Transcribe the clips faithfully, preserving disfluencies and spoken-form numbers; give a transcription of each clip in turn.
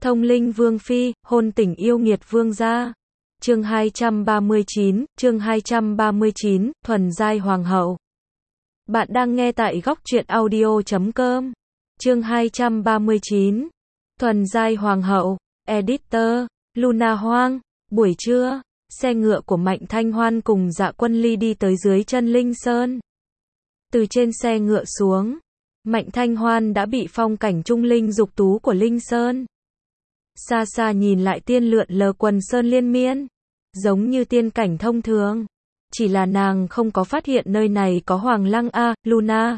Thông linh vương phi, hôn tình yêu nghiệt vương gia. Chương hai trăm ba mươi chín, chương hai trăm ba mươi chín, thuần giai hoàng hậu. Bạn đang nghe tại góc truyện audio chấm com. Chương hai trăm ba mươi chín, thuần giai hoàng hậu. Editor, Luna Hoang. Buổi trưa, xe ngựa của Mạnh Thanh Hoan cùng Dạ Quân Ly đi tới dưới chân Linh Sơn. Từ trên xe ngựa xuống, Mạnh Thanh Hoan đã bị phong cảnh trung linh dục tú của Linh Sơn. Xa xa nhìn lại tiên lượn lờ quần sơn liên miên, giống như tiên cảnh thông thường. Chỉ là nàng không có phát hiện nơi này có Hoàng Lăng a, à, Luna.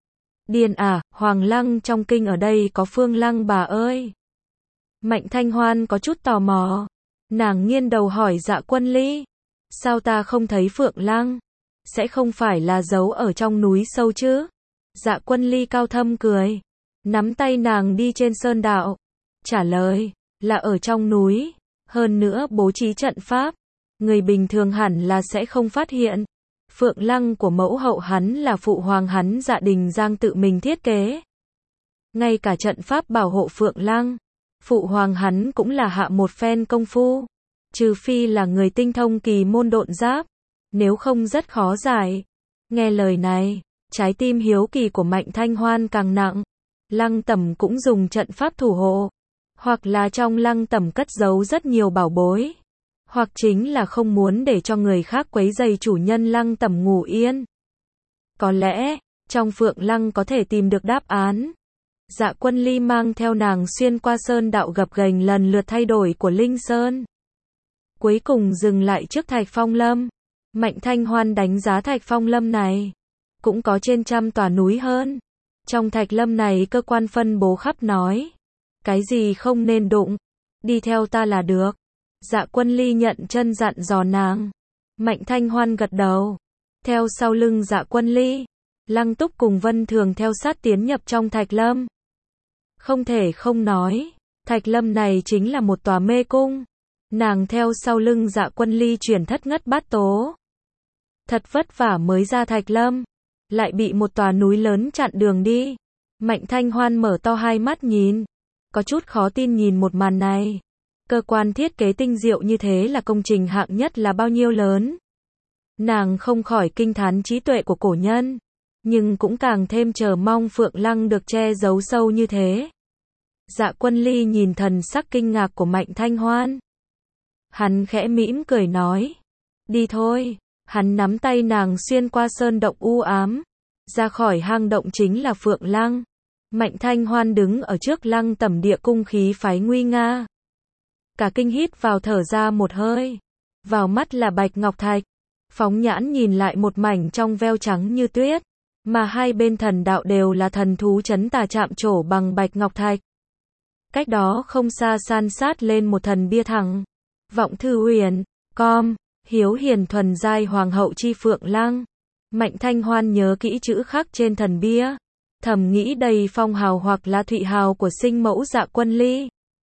Điên à, Hoàng Lăng trong kinh ở đây có Phương Lăng bà ơi. Mạnh Thanh Hoan có chút tò mò. Nàng nghiêng đầu hỏi Dạ Quân Ly. Sao ta không thấy Phượng Lăng? Sẽ không phải là giấu ở trong núi sâu chứ? Dạ Quân Ly cao thâm cười. Nắm tay nàng đi trên sơn đạo. Trả lời, là ở trong núi. Hơn nữa bố trí trận pháp. Người bình thường hẳn là sẽ không phát hiện. Phượng Lăng của mẫu hậu hắn là phụ hoàng hắn Dạ Đình Giang tự mình thiết kế. Ngay cả trận pháp bảo hộ Phượng Lăng, phụ hoàng hắn cũng là hạ một phen công phu. Trừ phi là người tinh thông kỳ môn độn giáp, nếu không rất khó giải. Nghe lời này, trái tim hiếu kỳ của Mạnh Thanh Hoan càng nặng. Lăng tẩm cũng dùng trận pháp thủ hộ, hoặc là trong lăng tẩm cất giấu rất nhiều bảo bối, hoặc chính là không muốn để cho người khác quấy rầy chủ nhân lăng tẩm ngủ yên. Có lẽ, trong Phượng Lăng có thể tìm được đáp án. Dạ Quân Ly mang theo nàng xuyên qua sơn đạo gập ghềnh lần lượt thay đổi của Linh Sơn. Cuối cùng dừng lại trước Thạch Phong Lâm. Mạnh Thanh Hoan đánh giá Thạch Phong Lâm này, cũng có trên trăm tòa núi hơn. Trong Thạch Lâm này cơ quan phân bố khắp nói. Cái gì không nên đụng, đi theo ta là được. Dạ Quân Ly nhận chân dặn dò nàng. Mạnh Thanh Hoan gật đầu. Theo sau lưng Dạ Quân Ly, Lăng Túc cùng Vân Thường theo sát tiến nhập trong Thạch Lâm. Không thể không nói, Thạch Lâm này chính là một tòa mê cung. Nàng theo sau lưng Dạ Quân Ly chuyển thất ngất bát tố. Thật vất vả mới ra Thạch Lâm, lại bị một tòa núi lớn chặn đường đi. Mạnh Thanh Hoan mở to hai mắt nhìn, có chút khó tin nhìn một màn này. Cơ quan thiết kế tinh diệu như thế là công trình hạng nhất là bao nhiêu lớn. Nàng không khỏi kinh thán trí tuệ của cổ nhân, nhưng cũng càng thêm chờ mong Phượng Lăng được che giấu sâu như thế. Dạ Quân Ly nhìn thần sắc kinh ngạc của Mạnh Thanh Hoan. Hắn khẽ mỉm cười nói, đi thôi. Hắn nắm tay nàng xuyên qua sơn động u ám, ra khỏi hang động chính là Phượng Lăng. Mạnh Thanh Hoan đứng ở trước lăng tẩm địa cung khí phái nguy nga. Cả kinh hít vào thở ra một hơi. Vào mắt là bạch ngọc thạch. Phóng nhãn nhìn lại một mảnh trong veo trắng như tuyết. Mà hai bên thần đạo đều là thần thú chấn tà chạm trổ bằng bạch ngọc thạch. Cách đó không xa san sát lên một thần bia thẳng. Vọng thư huyền, com, hiếu hiền thuần giai hoàng hậu chi Phượng Lăng. Mạnh Thanh Hoan nhớ kỹ chữ khắc trên thần bia. Thầm nghĩ đầy phong hào hoặc là thụy hào của sinh mẫu Dạ Quân Ly.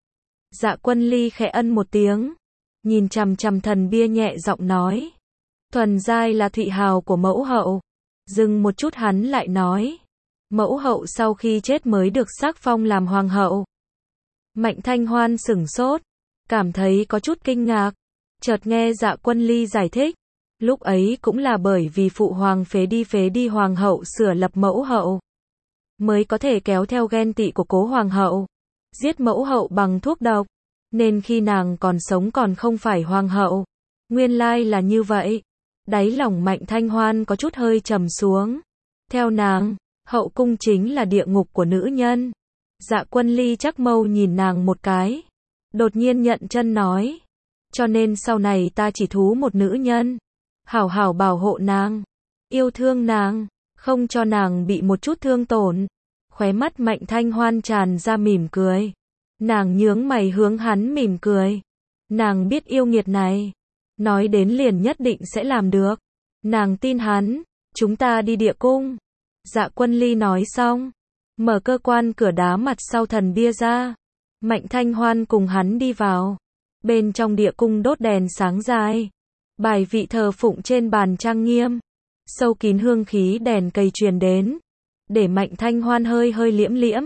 Dạ Quân Ly khẽ ân một tiếng, nhìn chằm chằm thần bia nhẹ giọng nói. Thuần giai là thụy hào của mẫu hậu. Dừng một chút hắn lại nói. Mẫu hậu sau khi chết mới được sắc phong làm hoàng hậu. Mạnh Thanh Hoan sửng sốt, cảm thấy có chút kinh ngạc. Chợt nghe Dạ Quân Ly giải thích. Lúc ấy cũng là bởi vì phụ hoàng phế đi phế đi hoàng hậu sửa lập mẫu hậu, mới có thể kéo theo ghen tị của cố hoàng hậu, giết mẫu hậu bằng thuốc độc, nên khi nàng còn sống còn không phải hoàng hậu. Nguyên lai là như vậy. Đáy lòng Mạnh Thanh Hoan có chút hơi trầm xuống. Theo nàng, hậu cung chính là địa ngục của nữ nhân. Dạ Quân Ly chắc mâu nhìn nàng một cái, đột nhiên nhận chân nói. Cho nên sau này ta chỉ thú một nữ nhân, hảo hảo bảo hộ nàng, yêu thương nàng, không cho nàng bị một chút thương tổn. Khóe mắt Mạnh Thanh Hoan tràn ra mỉm cười. Nàng nhướng mày hướng hắn mỉm cười. Nàng biết yêu nghiệt này, nói đến liền nhất định sẽ làm được. Nàng tin hắn. Chúng ta đi địa cung. Dạ Quân Ly nói xong, mở cơ quan cửa đá mặt sau thần bia ra. Mạnh Thanh Hoan cùng hắn đi vào. Bên trong địa cung đốt đèn sáng dài, bài vị thờ phụng trên bàn trang nghiêm, sâu kín hương khí đèn cây truyền đến, để Mạnh Thanh Hoan hơi hơi liễm liễm.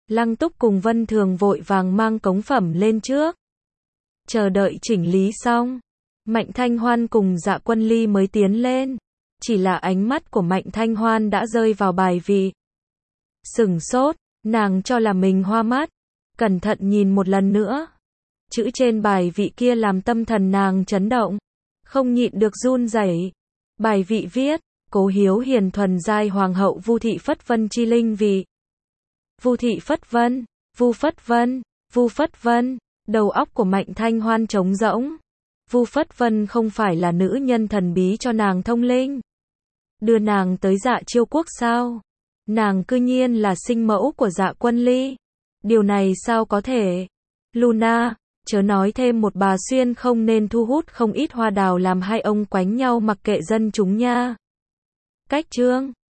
Lăng Túc cùng Vân Thường vội vàng mang cống phẩm lên trước. Chờ đợi chỉnh lý xong, Mạnh Thanh Hoan cùng Dạ Quân Ly mới tiến lên. Chỉ là ánh mắt của Mạnh Thanh Hoan đã rơi vào bài vị. Sửng sốt, nàng cho là mình hoa mắt. Cẩn thận nhìn một lần nữa. Chữ trên bài vị kia làm tâm thần nàng chấn động. Không nhịn được run rẩy. Bài vị viết, Cố Hiếu Hiền thuần giai hoàng hậu Vu Thị Phất Vân chi linh vị. Vu Thị Phất Vân, Vu Phất Vân, Vu Phất Vân. Đầu óc của Mạnh Thanh Hoan trống rỗng. Vu Phất Vân không phải là nữ nhân thần bí cho nàng thông linh. Đưa nàng tới Dạ Chiêu Quốc sao? Nàng cư nhiên là sinh mẫu của Dạ Quân Ly. Điều này sao có thể? Luna, chớ nói thêm một bà xuyên không nên thu hút không ít hoa đào làm hai ông quánh nhau mặc kệ dân chúng nha. Cách chương